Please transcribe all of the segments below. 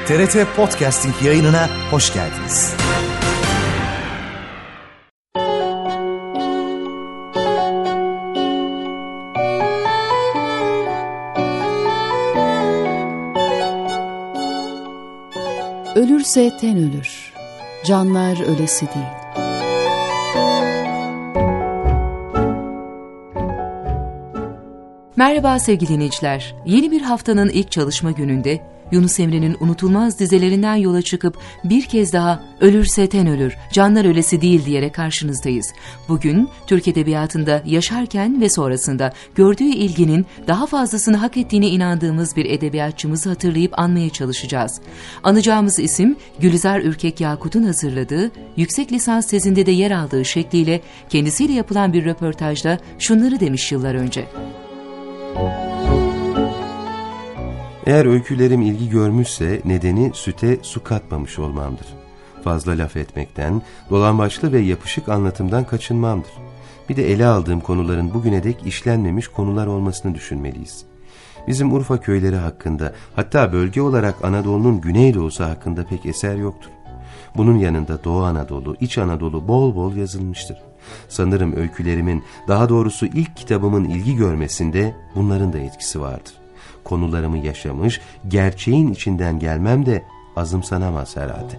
TRT Podcasting yayınına hoş geldiniz. Ölürse ten ölür, canlar ölesi değil. Merhaba sevgili dinleyiciler. Yeni bir haftanın ilk çalışma gününde Yunus Emre'nin unutulmaz dizelerinden yola çıkıp bir kez daha ölürse ten ölür, canlar ölesi değil diyerek karşınızdayız. Bugün Türk Edebiyatı'nda yaşarken ve sonrasında gördüğü ilginin daha fazlasını hak ettiğine inandığımız bir edebiyatçımızı hatırlayıp anmaya çalışacağız. Anacağımız isim Gülizar Ürkek Yakut'un hazırladığı, yüksek lisans tezinde de yer aldığı şekliyle kendisiyle yapılan bir röportajda şunları demiş yıllar önce. Eğer öykülerim ilgi görmüşse nedeni süte su katmamış olmamdır. Fazla laf etmekten, dolambaçlı ve yapışık anlatımdan kaçınmamdır. Bir de ele aldığım konuların bugüne dek işlenmemiş konular olmasını düşünmeliyiz. Bizim Urfa köyleri hakkında, hatta bölge olarak Anadolu'nun güneydoğusu hakkında pek eser yoktur. Bunun yanında Doğu Anadolu, İç Anadolu bol bol yazılmıştır. Sanırım öykülerimin, daha doğrusu ilk kitabımın ilgi görmesinde bunların da etkisi vardır. Konularımı yaşamış, gerçeğin içinden gelmem de azımsanamaz herhalde.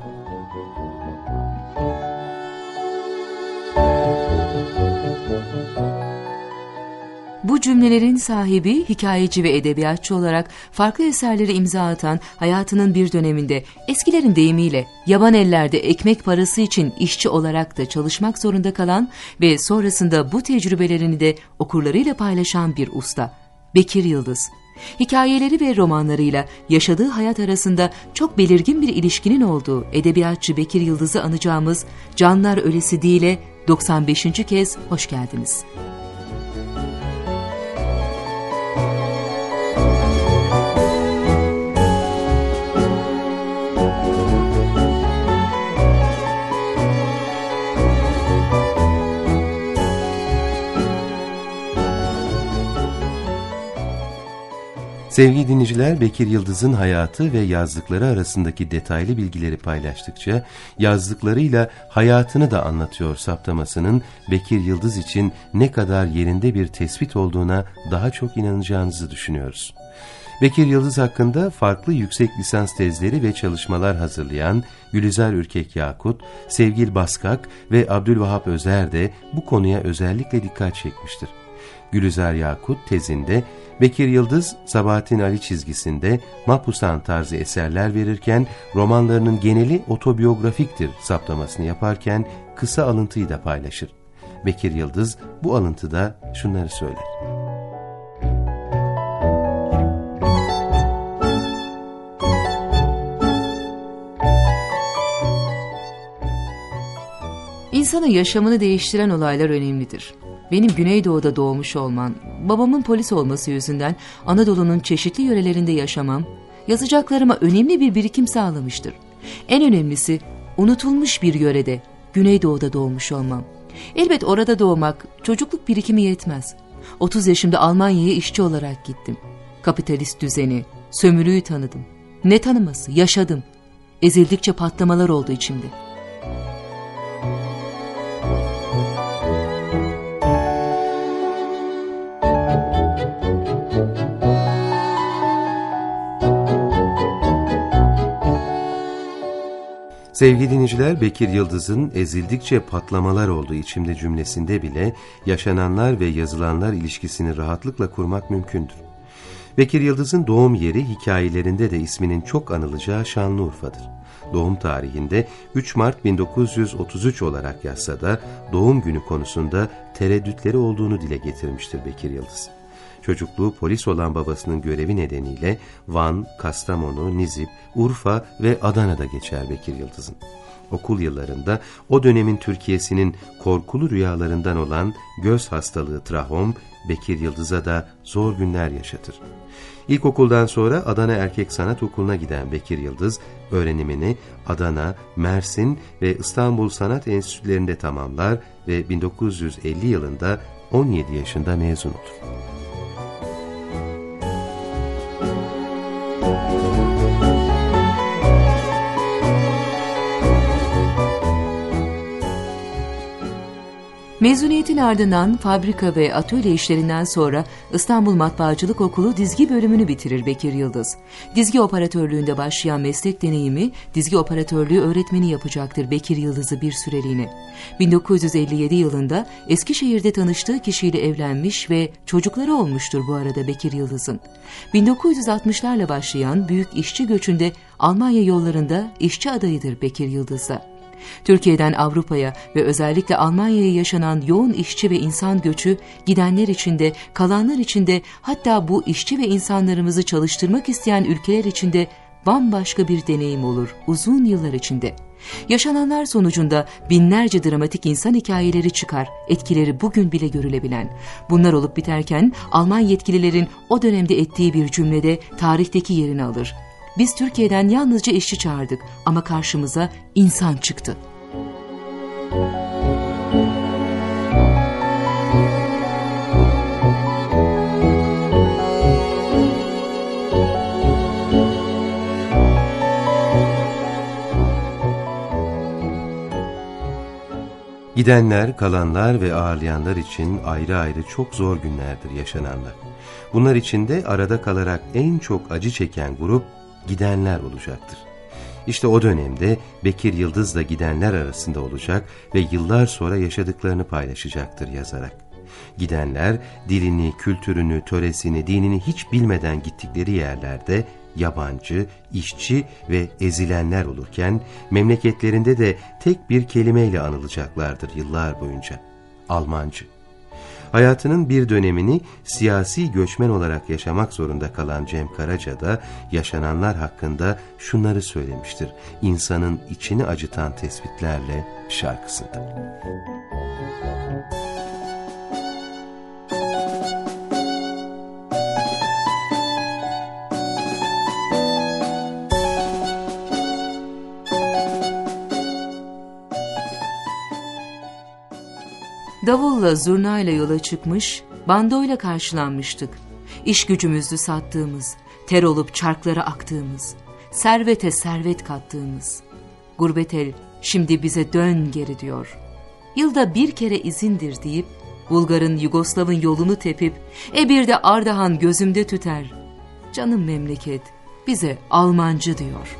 Bu cümlelerin sahibi, hikayeci ve edebiyatçı olarak farklı eserleri imza atan, hayatının bir döneminde eskilerin deyimiyle yaban ellerde ekmek parası için işçi olarak da çalışmak zorunda kalan ve sonrasında bu tecrübelerini de okurlarıyla paylaşan bir usta, Bekir Yıldız. Hikayeleri ve romanlarıyla yaşadığı hayat arasında çok belirgin bir ilişkinin olduğu edebiyatçı Bekir Yıldız'ı anacağımız Canlar Ölesi Değil'e 95. kez hoş geldiniz. Sevgili dinleyiciler, Bekir Yıldız'ın hayatı ve yazdıkları arasındaki detaylı bilgileri paylaştıkça yazdıklarıyla hayatını da anlatıyor saptamasının Bekir Yıldız için ne kadar yerinde bir tespit olduğuna daha çok inanacağınızı düşünüyoruz. Bekir Yıldız hakkında farklı yüksek lisans tezleri ve çalışmalar hazırlayan Gülizar Ürkek Yakut, Sevgil Baskak ve Abdülvahap Özer de bu konuya özellikle dikkat çekmiştir. Gülizar Yakut tezinde Bekir Yıldız, Sabahattin Ali çizgisinde Mapustan tarzı eserler verirken romanlarının geneli otobiyografiktir saptamasını yaparken kısa alıntıyı da paylaşır. Bekir Yıldız bu alıntıda şunları söyler. İnsanın yaşamını değiştiren olaylar önemlidir. Benim Güneydoğu'da doğmuş olmam, babamın polis olması yüzünden Anadolu'nun çeşitli yörelerinde yaşamam, yazacaklarıma önemli bir birikim sağlamıştır. En önemlisi, unutulmuş bir yörede, Güneydoğu'da doğmuş olmam. Elbet orada doğmak, çocukluk birikimi yetmez. 30 yaşımda Almanya'ya işçi olarak gittim. Kapitalist düzeni, sömürüyü tanıdım. Ne tanıması, yaşadım. Ezildikçe patlamalar oldu içimde. Sevgili dinleyiciler, Bekir Yıldız'ın ezildikçe patlamalar olduğu içimde cümlesinde bile yaşananlar ve yazılanlar ilişkisini rahatlıkla kurmak mümkündür. Bekir Yıldız'ın doğum yeri hikayelerinde de isminin çok anılacağı Şanlıurfa'dır. Doğum tarihinde 3 Mart 1933 olarak yazsa da doğum günü konusunda tereddütleri olduğunu dile getirmiştir Bekir Yıldız. Çocukluğu polis olan babasının görevi nedeniyle Van, Kastamonu, Nizip, Urfa ve Adana'da geçer Bekir Yıldız'ın. Okul yıllarında o dönemin Türkiye'sinin korkulu rüyalarından olan göz hastalığı trahom, Bekir Yıldız'a da zor günler yaşatır. İlkokuldan sonra Adana Erkek Sanat Okulu'na giden Bekir Yıldız, öğrenimini Adana, Mersin ve İstanbul Sanat Enstitülerinde tamamlar ve 1950 yılında 17 yaşında mezun olur. Mezuniyetin ardından fabrika ve atölye işlerinden sonra İstanbul Matbaacılık Okulu dizgi bölümünü bitirir Bekir Yıldız. Dizgi operatörlüğünde başlayan meslek deneyimi dizgi operatörlüğü öğretmeni yapacaktır Bekir Yıldız'ı bir süreliğine. 1957 yılında Eskişehir'de tanıştığı kişiyle evlenmiş ve çocukları olmuştur bu arada Bekir Yıldız'ın. 1960'larla başlayan büyük işçi göçünde Almanya yollarında işçi adayıdır Bekir Yıldız'da. Türkiye'den Avrupa'ya ve özellikle Almanya'ya yaşanan yoğun işçi ve insan göçü gidenler için de kalanlar için de hatta bu işçi ve insanlarımızı çalıştırmak isteyen ülkeler için de bambaşka bir deneyim olur uzun yıllar içinde. Yaşananlar sonucunda binlerce dramatik insan hikayeleri çıkar, etkileri bugün bile görülebilen. Bunlar olup biterken Alman yetkililerin o dönemde ettiği bir cümlede tarihteki yerini alır. Biz Türkiye'den yalnızca işçi çağırdık ama karşımıza insan çıktı. Gidenler, kalanlar ve ağırlayanlar için ayrı ayrı çok zor günlerdir yaşananlar. Bunlar içinde arada kalarak en çok acı çeken grup gidenler olacaktır. İşte o dönemde Bekir Yıldız da gidenler arasında olacak ve yıllar sonra yaşadıklarını paylaşacaktır yazarak. Gidenler dilini, kültürünü, töresini, dinini hiç bilmeden gittikleri yerlerde yabancı, işçi ve ezilenler olurken memleketlerinde de tek bir kelimeyle anılacaklardır yıllar boyunca: Almancı. Hayatının bir dönemini siyasi göçmen olarak yaşamak zorunda kalan Cem Karaca da yaşananlar hakkında şunları söylemiştir insanın içini acıtan tespitlerle şarkısında. Davulla zurnayla yola çıkmış, bandoyla karşılanmıştık. İş gücümüzü sattığımız, ter olup çarklara aktığımız, servete servet kattığımız. Gurbet el şimdi bize dön geri diyor. Yılda bir kere izindir deyip, Bulgar'ın Yugoslav'ın yolunu tepip, bir de Ardahan gözümde tüter. Canım memleket bize Almancı diyor.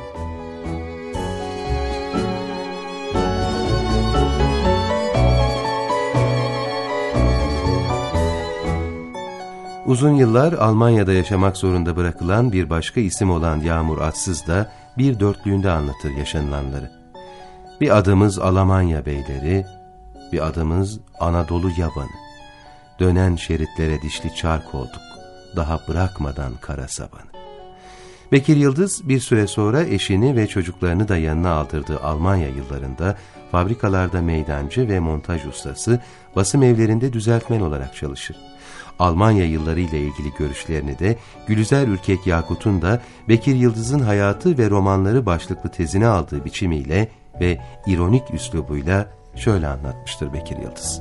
Uzun yıllar Almanya'da yaşamak zorunda bırakılan bir başka isim olan Yağmur Atsız da bir dörtlüğünde anlatır yaşanılanları. Bir adımız Almanya beyleri, bir adımız Anadolu yabanı. Dönen şeritlere dişli çark olduk, daha bırakmadan kara sabanı. Bekir Yıldız bir süre sonra eşini ve çocuklarını da yanına aldırdığı Almanya yıllarında fabrikalarda meydancı ve montaj ustası, basım evlerinde düzeltmen olarak çalışır. Almanya yılları ile ilgili görüşlerini de Gülüzer Ürkek Yakut'un da Bekir Yıldız'ın hayatı ve romanları başlıklı tezine aldığı biçimiyle ve ironik üslubuyla şöyle anlatmıştır Bekir Yıldız.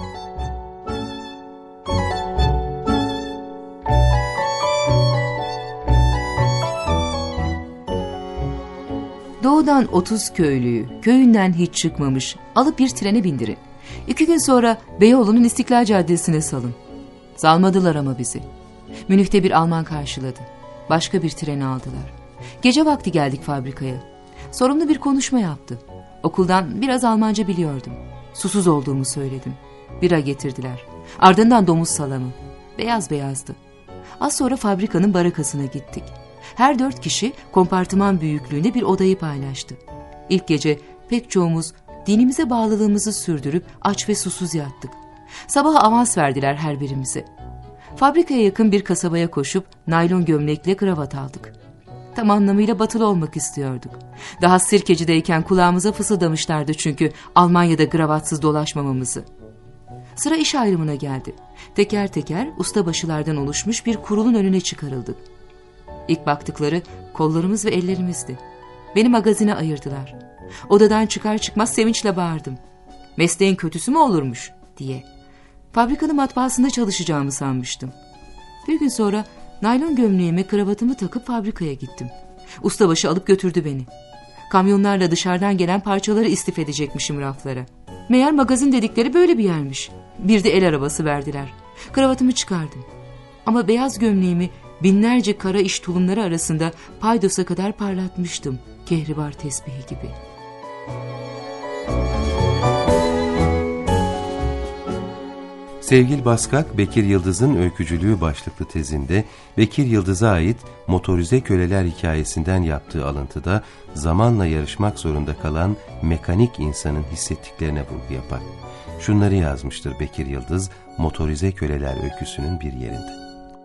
Doğudan 30 köylüyü, köyünden hiç çıkmamış, alıp bir trene bindirin. 2 gün sonra Beyoğlu'nun İstiklal Caddesi'ne salın. Salmadılar ama bizi. Münih'te bir Alman karşıladı. Başka bir treni aldılar. Gece vakti geldik fabrikaya. Sorumlu bir konuşma yaptı. Okuldan biraz Almanca biliyordum. Susuz olduğumu söyledim. Bira getirdiler. Ardından domuz salamı. Beyaz beyazdı. Az sonra fabrikanın barakasına gittik. Her 4 kişi kompartıman büyüklüğünde bir odayı paylaştı. İlk gece pek çoğumuz dinimize bağlılığımızı sürdürüp aç ve susuz yattık. Sabah avans verdiler her birimize. Fabrikaya yakın bir kasabaya koşup naylon gömlekle kravat aldık. Tam anlamıyla batılı olmak istiyorduk. Daha Sirkeci'deyken kulağımıza fısıldamışlardı çünkü Almanya'da kravatsız dolaşmamamızı. Sıra iş ayrımına geldi. Teker teker ustabaşılardan oluşmuş bir kurulun önüne çıkarıldık. İlk baktıkları kollarımız ve ellerimizdi. Beni magazine ayırdılar. Odadan çıkar çıkmaz sevinçle bağırdım. Mesleğin kötüsü mü olurmuş diye. Fabrikanın matbaasında çalışacağımı sanmıştım. Bir gün sonra naylon gömleğime kravatımı takıp fabrikaya gittim. Ustabaşı alıp götürdü beni. Kamyonlarla dışarıdan gelen parçaları istif edecekmişim raflara. Meğer magazin dedikleri böyle bir yermiş. Bir de el arabası verdiler. Kravatımı çıkardım. Ama beyaz gömleğimi binlerce kara iş tulumları arasında paydosa kadar parlatmıştım. Kehribar tesbihi gibi. Sevgili Baskak, Bekir Yıldız'ın öykücülüğü başlıklı tezinde Bekir Yıldız'a ait motorize köleler hikayesinden yaptığı alıntıda zamanla yarışmak zorunda kalan mekanik insanın hissettiklerine vurgu yapar. Şunları yazmıştır Bekir Yıldız, motorize köleler öyküsünün bir yerinde.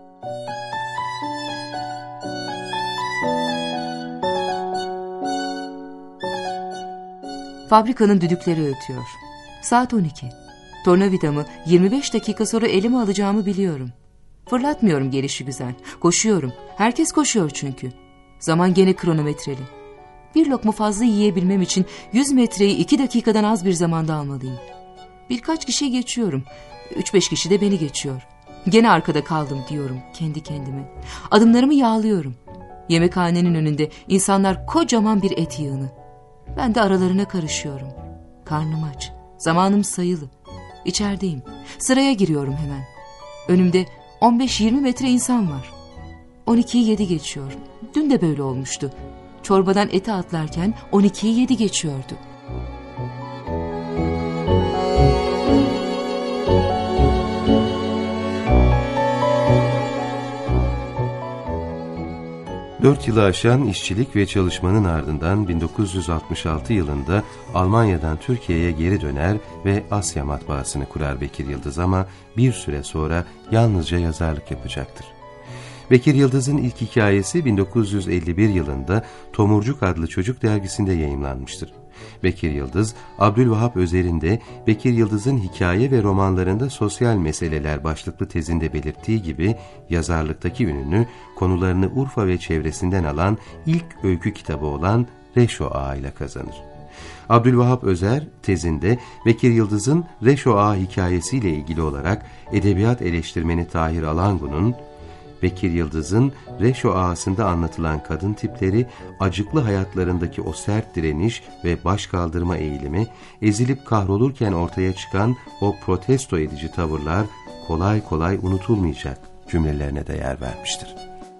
Fabrikanın düdükleri ötüyor. Saat 12. Tornavidamı 25 dakika sonra elime alacağımı biliyorum. Fırlatmıyorum gelişigüzel. Koşuyorum. Herkes koşuyor çünkü. Zaman gene kronometreli. Bir lokma fazla yiyebilmem için 100 metreyi 2 dakikadan az bir zamanda almalıyım. Birkaç kişi geçiyorum. 3-5 kişi de beni geçiyor. Gene arkada kaldım diyorum kendi kendime. Adımlarımı yağlıyorum. Yemekhanenin önünde insanlar kocaman bir et yığını. Ben de aralarına karışıyorum. Karnım aç. Zamanım sayılı. İçerideyim. Sıraya giriyorum hemen. Önümde 15-20 metre insan var. 12'yi 7 geçiyor. Dün de böyle olmuştu. Çorbadan ete atlarken 12'yi 7 geçiyordu. Dört yılı aşan işçilik ve çalışmanın ardından 1966 yılında Almanya'dan Türkiye'ye geri döner ve Asya matbaasını kurar Bekir Yıldız ama bir süre sonra yalnızca yazarlık yapacaktır. Bekir Yıldız'ın ilk hikayesi 1951 yılında Tomurcuk adlı çocuk dergisinde yayımlanmıştır. Bekir Yıldız, Abdülvahap Özer'in de Bekir Yıldız'ın hikaye ve romanlarında sosyal meseleler başlıklı tezinde belirttiği gibi yazarlıktaki ününü konularını Urfa ve çevresinden alan ilk öykü kitabı olan Reşo Ağa ile kazanır. Abdülvahap Özer tezinde Bekir Yıldız'ın Reşo Ağa hikayesiyle ilgili olarak edebiyat eleştirmeni Tahir Alangu'nun Bekir Yıldız'ın Reşo Ağası'nda anlatılan kadın tipleri, acıklı hayatlarındaki o sert direniş ve baş kaldırma eğilimi, ezilip kahrolurken ortaya çıkan o protesto edici tavırlar kolay kolay unutulmayacak cümlelerine de yer vermiştir.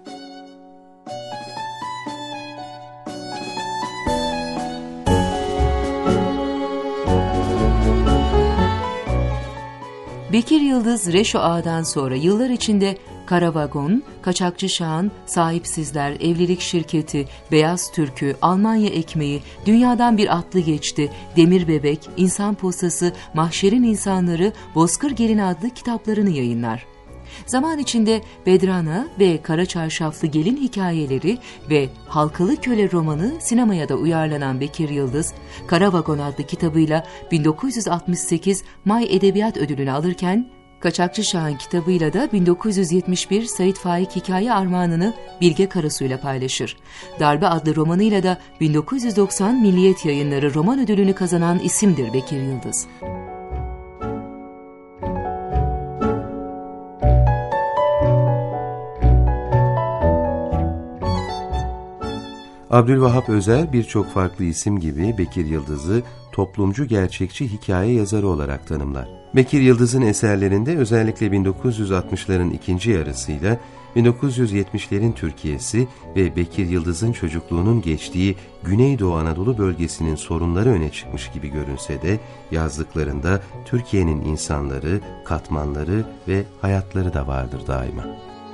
Bekir Yıldız Reşo Ağa'dan sonra yıllar içinde Kara Vagon, Kaçakçı Şahan, Sahipsizler, Evlilik Şirketi, Beyaz Türkü, Almanya Ekmeği, Dünyadan Bir Atlı Geçti, Demir Bebek, İnsan Posası, Mahşerin İnsanları, Bozkır Gelin adlı kitaplarını yayınlar. Zaman içinde Bedrana ve Kara Çarşaflı Gelin hikayeleri ve Halkalı Köle romanı sinemaya da uyarlanan Bekir Yıldız, Kara Vagon adlı kitabıyla 1968 May Edebiyat Ödülünü alırken, Kaçakçı Şahan kitabıyla da 1971 Sait Faik Hikaye Armağanını Bilge Karasu'yla paylaşır. Darbe adlı romanıyla da 1990 Milliyet Yayınları Roman Ödülünü kazanan isimdir Bekir Yıldız. Abdülvahap Özer birçok farklı isim gibi Bekir Yıldız'ı toplumcu gerçekçi hikaye yazarı olarak tanımlar. Bekir Yıldız'ın eserlerinde özellikle 1960'ların ikinci yarısıyla 1970'lerin Türkiye'si ve Bekir Yıldız'ın çocukluğunun geçtiği Güneydoğu Anadolu bölgesinin sorunları öne çıkmış gibi görünse de yazdıklarında Türkiye'nin insanları, katmanları ve hayatları da vardır daima.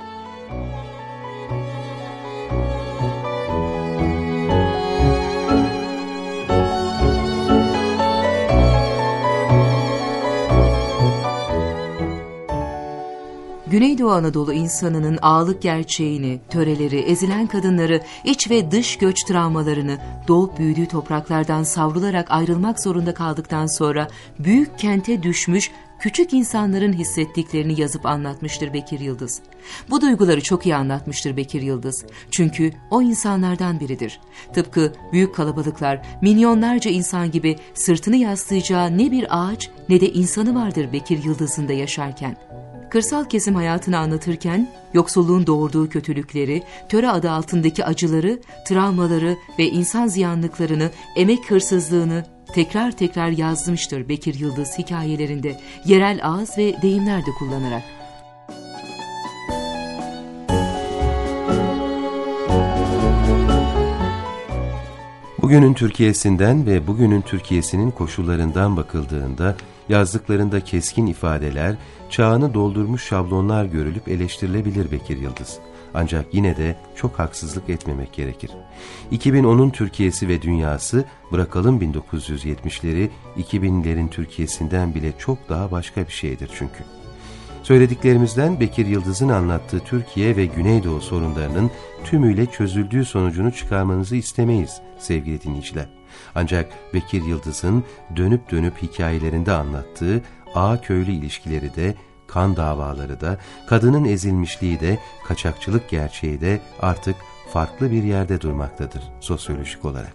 Güneydoğu Anadolu insanının ağalık gerçeğini, töreleri, ezilen kadınları, iç ve dış göç travmalarını, doğup büyüdüğü topraklardan savrularak ayrılmak zorunda kaldıktan sonra büyük kente düşmüş küçük insanların hissettiklerini yazıp anlatmıştır Bekir Yıldız. Bu duyguları çok iyi anlatmıştır Bekir Yıldız. Çünkü o insanlardan biridir. Tıpkı büyük kalabalıklar, milyonlarca insan gibi sırtını yaslayacağı ne bir ağaç ne de insanı vardır Bekir Yıldız'ın da yaşarken. Kırsal kesim hayatını anlatırken yoksulluğun doğurduğu kötülükleri, töre adı altındaki acıları, travmaları ve insan ziyanlıklarını, emek hırsızlığını tekrar tekrar yazmıştır Bekir Yıldız hikayelerinde, yerel ağız ve deyimler de kullanarak. Bugünün Türkiye'sinden ve bugünün Türkiye'sinin koşullarından bakıldığında yazdıklarında keskin ifadeler, çağını doldurmuş şablonlar görülüp eleştirilebilir Bekir Yıldız. Ancak yine de çok haksızlık etmemek gerekir. 2010'un Türkiye'si ve dünyası, bırakalım 1970'leri, 2000'lerin Türkiye'sinden bile çok daha başka bir şeydir çünkü. Söylediklerimizden Bekir Yıldız'ın anlattığı Türkiye ve Güneydoğu sorunlarının tümüyle çözüldüğü sonucunu çıkarmanızı istemeyiz sevgili dinleyiciler. Ancak Bekir Yıldız'ın dönüp dönüp hikayelerinde anlattığı ağa-köylü ilişkileri de, kan davaları da, kadının ezilmişliği de, kaçakçılık gerçeği de artık farklı bir yerde durmaktadır sosyolojik olarak.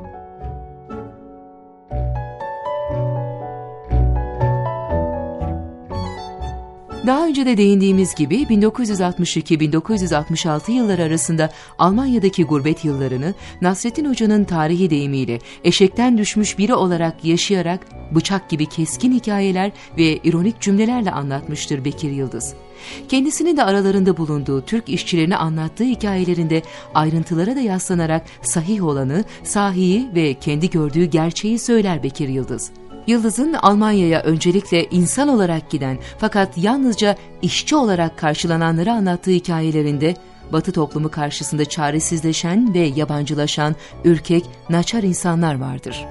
Daha önce de değindiğimiz gibi 1962-1966 yılları arasında Almanya'daki gurbet yıllarını Nasrettin Hoca'nın tarihi deyimiyle eşekten düşmüş biri olarak yaşayarak bıçak gibi keskin hikayeler ve ironik cümlelerle anlatmıştır Bekir Yıldız. Kendisinin de aralarında bulunduğu Türk işçilerini anlattığı hikayelerinde ayrıntılara da yaslanarak sahih olanı, sahihi ve kendi gördüğü gerçeği söyler Bekir Yıldız. Yıldız'ın Almanya'ya öncelikle insan olarak giden fakat yalnızca işçi olarak karşılananları anlattığı hikayelerinde Batı toplumu karşısında çaresizleşen ve yabancılaşan ürkek, naçar insanlar vardır.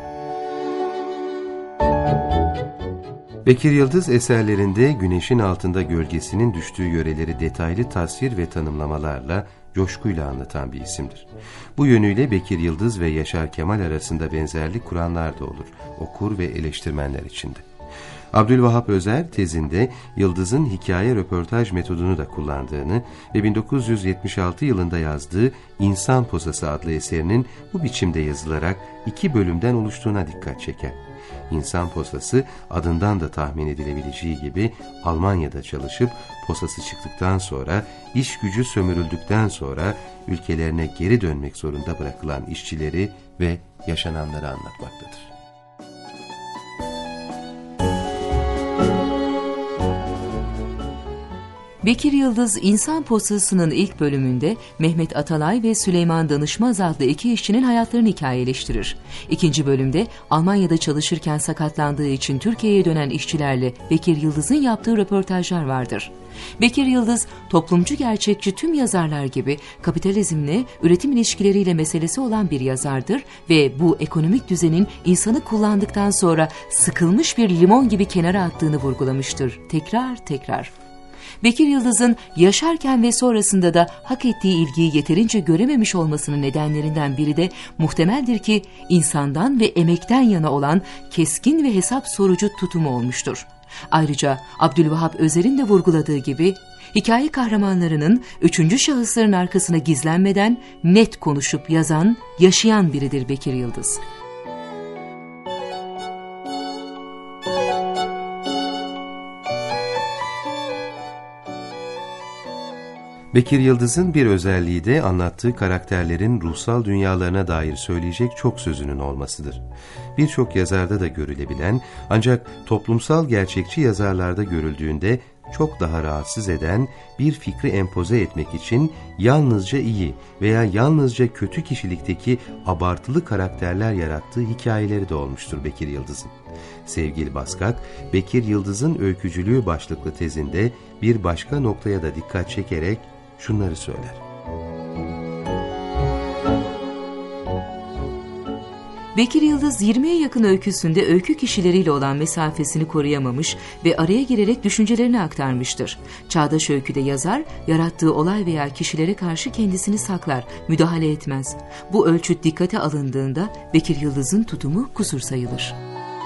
Bekir Yıldız eserlerinde güneşin altında gölgesinin düştüğü yöreleri detaylı tasvir ve tanımlamalarla, coşkuyla anlatan bir isimdir. Bu yönüyle Bekir Yıldız ve Yaşar Kemal arasında benzerlik kuranlar da olur, okur ve eleştirmenler içinde. Abdülvahap Özer tezinde Yıldız'ın hikaye röportaj metodunu da kullandığını ve 1976 yılında yazdığı İnsan Posası adlı eserinin bu biçimde yazılarak 2 bölümden oluştuğuna dikkat çeker. İnsan Posası adından da tahmin edilebileceği gibi Almanya'da çalışıp posası çıktıktan sonra, iş gücü sömürüldükten sonra ülkelerine geri dönmek zorunda bırakılan işçileri ve yaşananları anlatmaktadır. Bekir Yıldız, İnsan Posası'nın ilk bölümünde Mehmet Atalay ve Süleyman Danışmaz adlı 2 işçinin hayatlarını hikayeleştirir. İkinci bölümde Almanya'da çalışırken sakatlandığı için Türkiye'ye dönen işçilerle Bekir Yıldız'ın yaptığı röportajlar vardır. Bekir Yıldız, toplumcu gerçekçi tüm yazarlar gibi kapitalizmle, üretim ilişkileriyle meselesi olan bir yazardır ve bu ekonomik düzenin insanı kullandıktan sonra sıkılmış bir limon gibi kenara attığını vurgulamıştır tekrar tekrar. Bekir Yıldız'ın yaşarken ve sonrasında da hak ettiği ilgiyi yeterince görememiş olmasının nedenlerinden biri de muhtemeldir ki insandan ve emekten yana olan keskin ve hesap sorucu tutumu olmuştur. Ayrıca Abdülvahap Özer'in de vurguladığı gibi hikaye kahramanlarının 3. şahısların arkasına gizlenmeden net konuşup yazan, yaşayan biridir Bekir Yıldız. Bekir Yıldız'ın bir özelliği de anlattığı karakterlerin ruhsal dünyalarına dair söyleyecek çok sözünün olmasıdır. Birçok yazarda da görülebilen ancak toplumsal gerçekçi yazarlarda görüldüğünde çok daha rahatsız eden bir fikri empoze etmek için yalnızca iyi veya yalnızca kötü kişilikteki abartılı karakterler yarattığı hikayeleri de olmuştur Bekir Yıldız'ın. Sevgili Baskak, Bekir Yıldız'ın öykücülüğü başlıklı tezinde bir başka noktaya da dikkat çekerek şunları söyler. Bekir Yıldız 20'ye yakın öyküsünde öykü kişileriyle olan mesafesini koruyamamış ve araya girerek düşüncelerini aktarmıştır. Çağdaş öyküde yazar, yarattığı olay veya kişilere karşı kendisini saklar, müdahale etmez. Bu ölçüt dikkate alındığında Bekir Yıldız'ın tutumu kusur sayılır.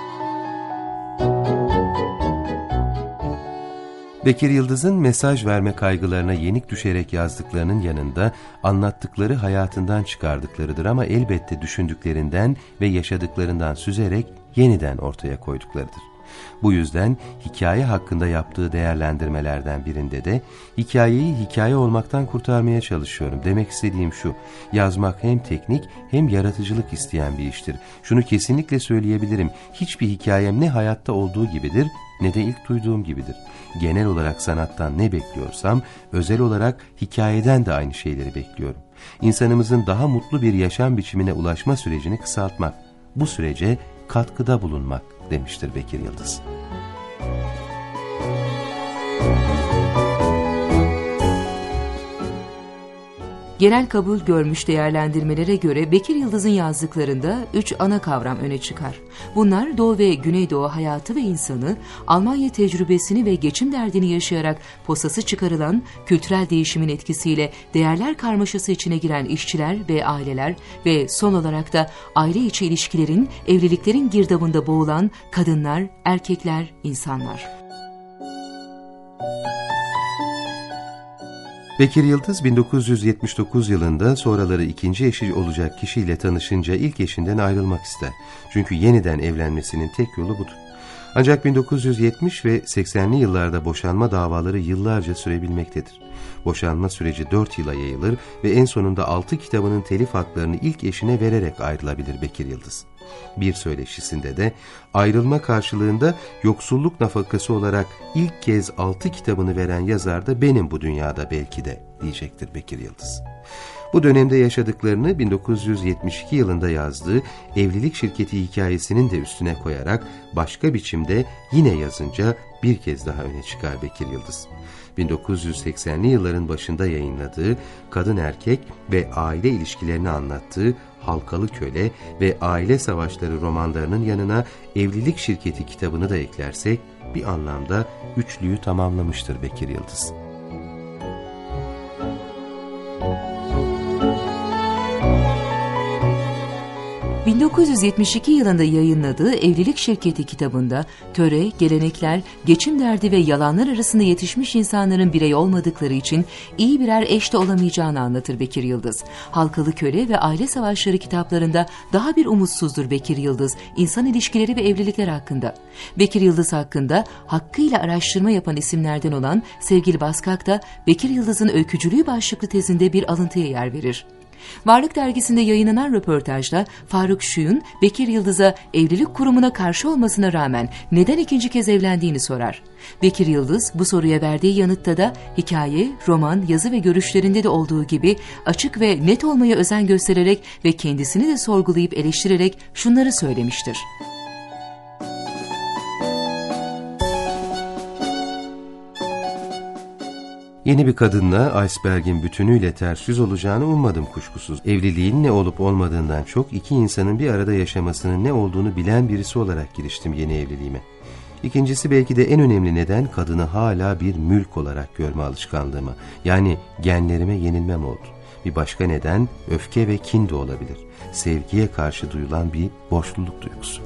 Bekir Yıldız'ın mesaj verme kaygılarına yenik düşerek yazdıklarının yanında anlattıkları hayatından çıkardıklarıdır ama elbette düşündüklerinden ve yaşadıklarından süzerek yeniden ortaya koyduklarıdır. Bu yüzden hikaye hakkında yaptığı değerlendirmelerden birinde de hikayeyi hikaye olmaktan kurtarmaya çalışıyorum. Demek istediğim şu, yazmak hem teknik hem yaratıcılık isteyen bir iştir. Şunu kesinlikle söyleyebilirim, hiçbir hikayem ne hayatta olduğu gibidir ne de ilk duyduğum gibidir. Genel olarak sanattan ne bekliyorsam, özel olarak hikayeden de aynı şeyleri bekliyorum. İnsanımızın daha mutlu bir yaşam biçimine ulaşma sürecini kısaltmak, bu sürece katkıda bulunmak demiştir Bekir Yıldız. Genel kabul görmüş değerlendirmelere göre Bekir Yıldız'ın yazdıklarında 3 ana kavram öne çıkar. Bunlar Doğu ve Güneydoğu hayatı ve insanı, Almanya tecrübesini ve geçim derdini yaşayarak posası çıkarılan kültürel değişimin etkisiyle değerler karmaşası içine giren işçiler ve aileler ve son olarak da aile içi ilişkilerin, evliliklerin girdabında boğulan kadınlar, erkekler, insanlar. Bekir Yıldız 1979 yılında sonraları ikinci eşi olacak kişiyle tanışınca ilk eşinden ayrılmak ister. Çünkü yeniden evlenmesinin tek yolu budur. Ancak 1970 ve 80'li yıllarda boşanma davaları yıllarca sürebilmektedir. Boşanma süreci 4 yıla yayılır ve en sonunda 6 kitabının telif haklarını ilk eşine vererek ayrılabilir Bekir Yıldız. Bir söyleşisinde de ayrılma karşılığında yoksulluk nafakası olarak ilk kez 6 kitabını veren yazar da benim bu dünyada belki de diyecektir Bekir Yıldız. Bu dönemde yaşadıklarını 1972 yılında yazdığı Evlilik Şirketi hikayesinin de üstüne koyarak başka biçimde yine yazınca bir kez daha öne çıkar Bekir Yıldız. 1980'li yılların başında yayınladığı kadın erkek ve aile ilişkilerini anlattığı Halkalı Köle ve Aile Savaşları romanlarının yanına Evlilik Şirketi kitabını da eklersek bir anlamda üçlüyü tamamlamıştır Bekir Yıldız. ...1972 yılında yayınladığı Evlilik Şirketi kitabında töre, gelenekler, geçim derdi ve yalanlar arasında yetişmiş insanların birey olmadıkları için iyi birer eş de olamayacağını anlatır Bekir Yıldız. Halkalı Köle ve Aile Savaşları kitaplarında daha bir umutsuzdur Bekir Yıldız, insan ilişkileri ve evlilikler hakkında. Bekir Yıldız hakkında hakkıyla araştırma yapan isimlerden olan Sevgili Baskak da Bekir Yıldız'ın öykücülüğü başlıklı tezinde bir alıntıya yer verir. Varlık dergisinde yayınlanan röportajda Faruk Şuyun, Bekir Yıldız'a evlilik kurumuna karşı olmasına rağmen neden ikinci kez evlendiğini sorar. Bekir Yıldız bu soruya verdiği yanıtta da hikaye, roman, yazı ve görüşlerinde de olduğu gibi açık ve net olmaya özen göstererek ve kendisini de sorgulayıp eleştirerek şunları söylemiştir. Yeni bir kadınla iceberg'in bütünüyle ters yüz olacağını ummadım kuşkusuz. Evliliğin ne olup olmadığından çok iki insanın bir arada yaşamasının ne olduğunu bilen birisi olarak giriştim yeni evliliğime. İkincisi belki de en önemli neden kadını hala bir mülk olarak görme alışkanlığıma, yani genlerime yenilmem oldu. Bir başka neden öfke ve kin de olabilir. Sevgiye karşı duyulan bir borçluluk duygusu.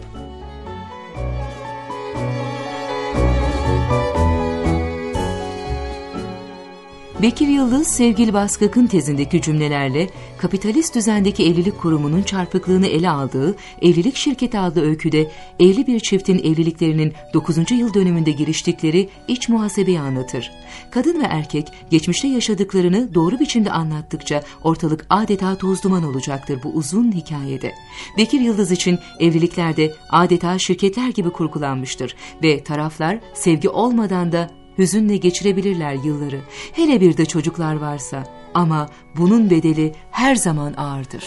Bekir Yıldız, Sevgili Baskak'ın tezindeki cümlelerle kapitalist düzendeki evlilik kurumunun çarpıklığını ele aldığı Evlilik Şirketi adlı öyküde evli bir çiftin evliliklerinin 9. yıl dönümünde giriştikleri iç muhasebeyi anlatır. Kadın ve erkek geçmişte yaşadıklarını doğru biçimde anlattıkça ortalık adeta toz duman olacaktır bu uzun hikayede. Bekir Yıldız için evliliklerde adeta şirketler gibi kurgulanmıştır ve taraflar sevgi olmadan da hüzünle geçirebilirler yılları, hele bir de çocuklar varsa, ama bunun bedeli her zaman ağırdır.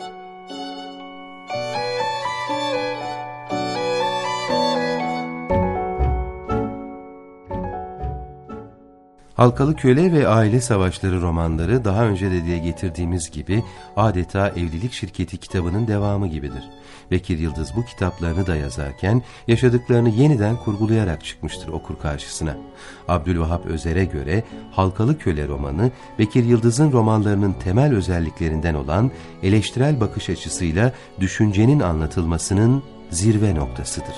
Halkalı Köle ve Aile Savaşları romanları daha önce de dile getirdiğimiz gibi adeta Evlilik Şirketi kitabının devamı gibidir. Bekir Yıldız bu kitaplarını da yazarken yaşadıklarını yeniden kurgulayarak çıkmıştır okur karşısına. Abdülvahap Özer'e göre Halkalı Köle romanı Bekir Yıldız'ın romanlarının temel özelliklerinden olan eleştirel bakış açısıyla düşüncenin anlatılmasının zirve noktasıdır.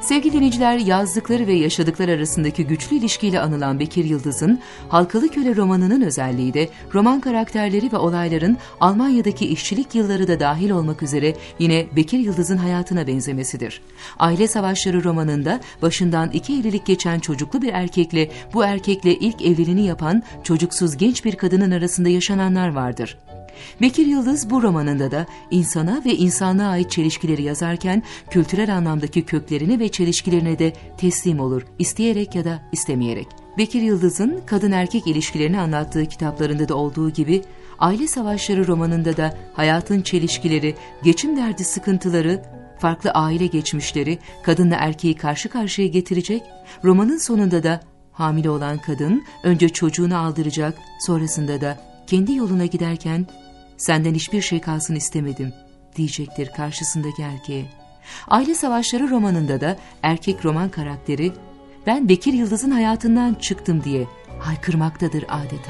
Sevgili dinleyiciler, yazdıkları ve yaşadıkları arasındaki güçlü ilişkiyle anılan Bekir Yıldız'ın Halkalı Köle romanının özelliği de roman karakterleri ve olayların Almanya'daki işçilik yılları da dahil olmak üzere yine Bekir Yıldız'ın hayatına benzemesidir. Aile Savaşları romanında başından 2 evlilik geçen çocuklu bir erkekle bu erkekle ilk evliliğini yapan çocuksuz genç bir kadının arasında yaşananlar vardır. Bekir Yıldız bu romanında da insana ve insanlığa ait çelişkileri yazarken kültürel anlamdaki köklerine ve çelişkilerine de teslim olur, isteyerek ya da istemeyerek. Bekir Yıldız'ın kadın erkek ilişkilerini anlattığı kitaplarında da olduğu gibi Aile Savaşları romanında da hayatın çelişkileri, geçim derdi sıkıntıları, farklı aile geçmişleri kadınla erkeği karşı karşıya getirecek, romanın sonunda da hamile olan kadın önce çocuğunu aldıracak, sonrasında da kendi yoluna giderken "Senden hiçbir şey kalsın istemedim" diyecektir karşısındaki erkeğe. Aile Savaşları romanında da erkek roman karakteri "Ben Bekir Yıldız'ın hayatından çıktım" diye haykırmaktadır adeta.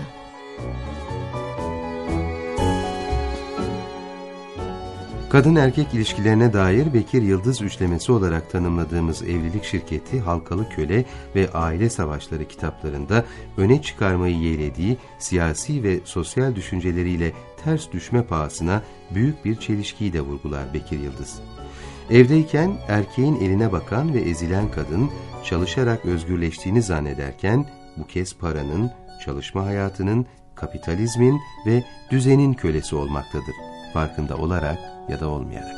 Kadın erkek ilişkilerine dair Bekir Yıldız üçlemesi olarak tanımladığımız evlilik şirketi Halkalı Köle ve Aile Savaşları kitaplarında öne çıkarmayı yeğlediği siyasi ve sosyal düşünceleriyle ters düşme pahasına büyük bir çelişkiyi de vurgular Bekir Yıldız. Evdeyken erkeğin eline bakan ve ezilen kadın çalışarak özgürleştiğini zannederken bu kez paranın, çalışma hayatının, kapitalizmin ve düzenin kölesi olmaktadır. Farkında olarak ya da olmayarak.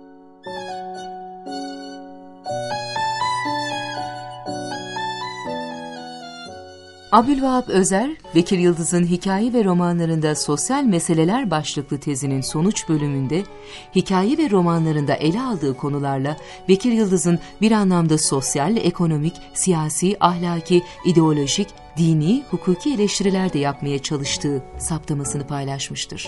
Abdülvahap Özer, Bekir Yıldız'ın hikaye ve romanlarında sosyal meseleler başlıklı tezinin sonuç bölümünde, hikaye ve romanlarında ele aldığı konularla Bekir Yıldız'ın bir anlamda sosyal, ekonomik, siyasi, ahlaki, ideolojik, dini, hukuki eleştiriler de yapmaya çalıştığı saptamasını paylaşmıştır.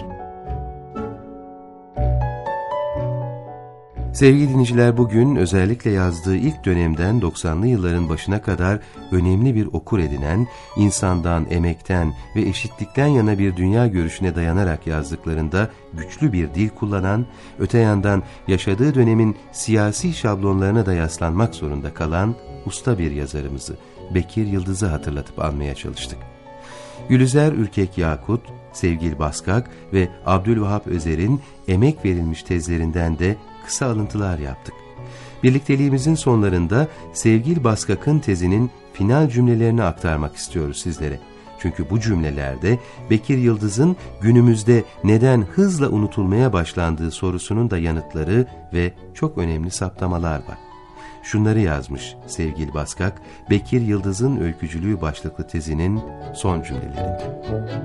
Sevgili dinleyiciler, bugün özellikle yazdığı ilk dönemden 90'lı yılların başına kadar önemli bir okur edinen, insandan, emekten ve eşitlikten yana bir dünya görüşüne dayanarak yazdıklarında güçlü bir dil kullanan, öte yandan yaşadığı dönemin siyasi şablonlarına da yaslanmak zorunda kalan usta bir yazarımızı, Bekir Yıldız'ı hatırlatıp anmaya çalıştık. Gülüzer Ürkek Yakut, Sevgil Baskak ve Abdülvahap Özer'in emek verilmiş tezlerinden de kısa alıntılar yaptık. Birlikteliğimizin sonlarında Sevgil Baskak'ın tezinin final cümlelerini aktarmak istiyoruz sizlere. Çünkü bu cümlelerde Bekir Yıldız'ın günümüzde neden hızla unutulmaya başlandığı sorusunun da yanıtları ve çok önemli saptamalar var. Şunları yazmış Sevgil Baskak, Bekir Yıldız'ın öykücülüğü başlıklı tezinin son cümlelerinde.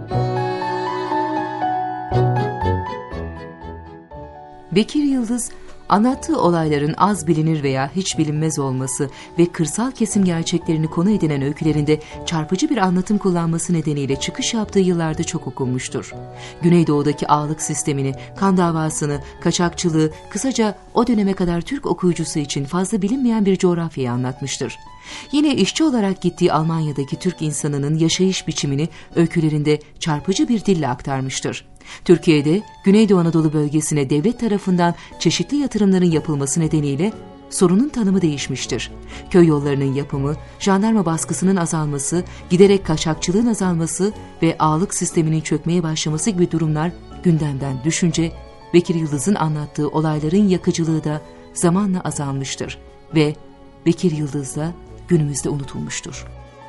Bekir Yıldız, anlattığı olayların az bilinir veya hiç bilinmez olması ve kırsal kesim gerçeklerini konu edinen öykülerinde çarpıcı bir anlatım kullanması nedeniyle çıkış yaptığı yıllarda çok okunmuştur. Güneydoğu'daki ağalık sistemini, kan davasını, kaçakçılığı, kısaca o döneme kadar Türk okuyucusu için fazla bilinmeyen bir coğrafyayı anlatmıştır. Yine işçi olarak gittiği Almanya'daki Türk insanının yaşayış biçimini öykülerinde çarpıcı bir dille aktarmıştır. Türkiye'de Güneydoğu Anadolu bölgesine devlet tarafından çeşitli yatırımların yapılması nedeniyle sorunun tanımı değişmiştir. Köy yollarının yapımı, jandarma baskısının azalması, giderek kaçakçılığın azalması ve ağalık sisteminin çökmeye başlaması gibi durumlar gündemden düşünce, Bekir Yıldız'ın anlattığı olayların yakıcılığı da zamanla azalmıştır ve Bekir Yıldız da günümüzde unutulmuştur.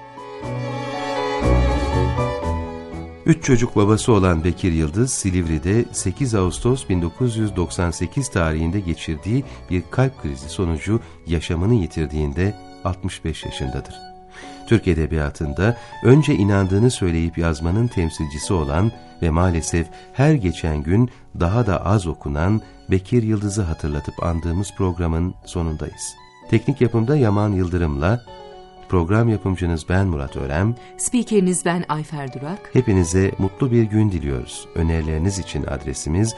3 çocuk babası olan Bekir Yıldız, Silivri'de 8 Ağustos 1998 tarihinde geçirdiği bir kalp krizi sonucu yaşamını yitirdiğinde 65 yaşındadır. Türk edebiyatında önce inandığını söyleyip yazmanın temsilcisi olan ve maalesef her geçen gün daha da az okunan Bekir Yıldız'ı hatırlatıp andığımız programın sonundayız. Teknik yapımda Yaman Yıldırım'la, program yapımcınız ben Murat Örem, spikeriniz ben Ayfer Durak. Hepinize mutlu bir gün diliyoruz. Önerileriniz için adresimiz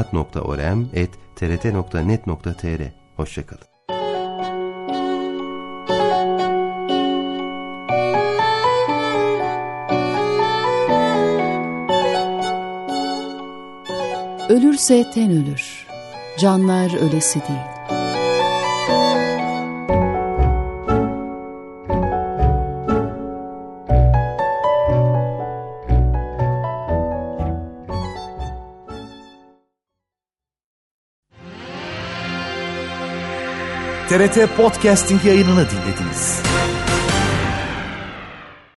murat.orem@trt.net.tr. Hoşçakalın. Ölürse ten ölür, canlar ölesi değil. TRT Podcasting yayınını dinlediniz.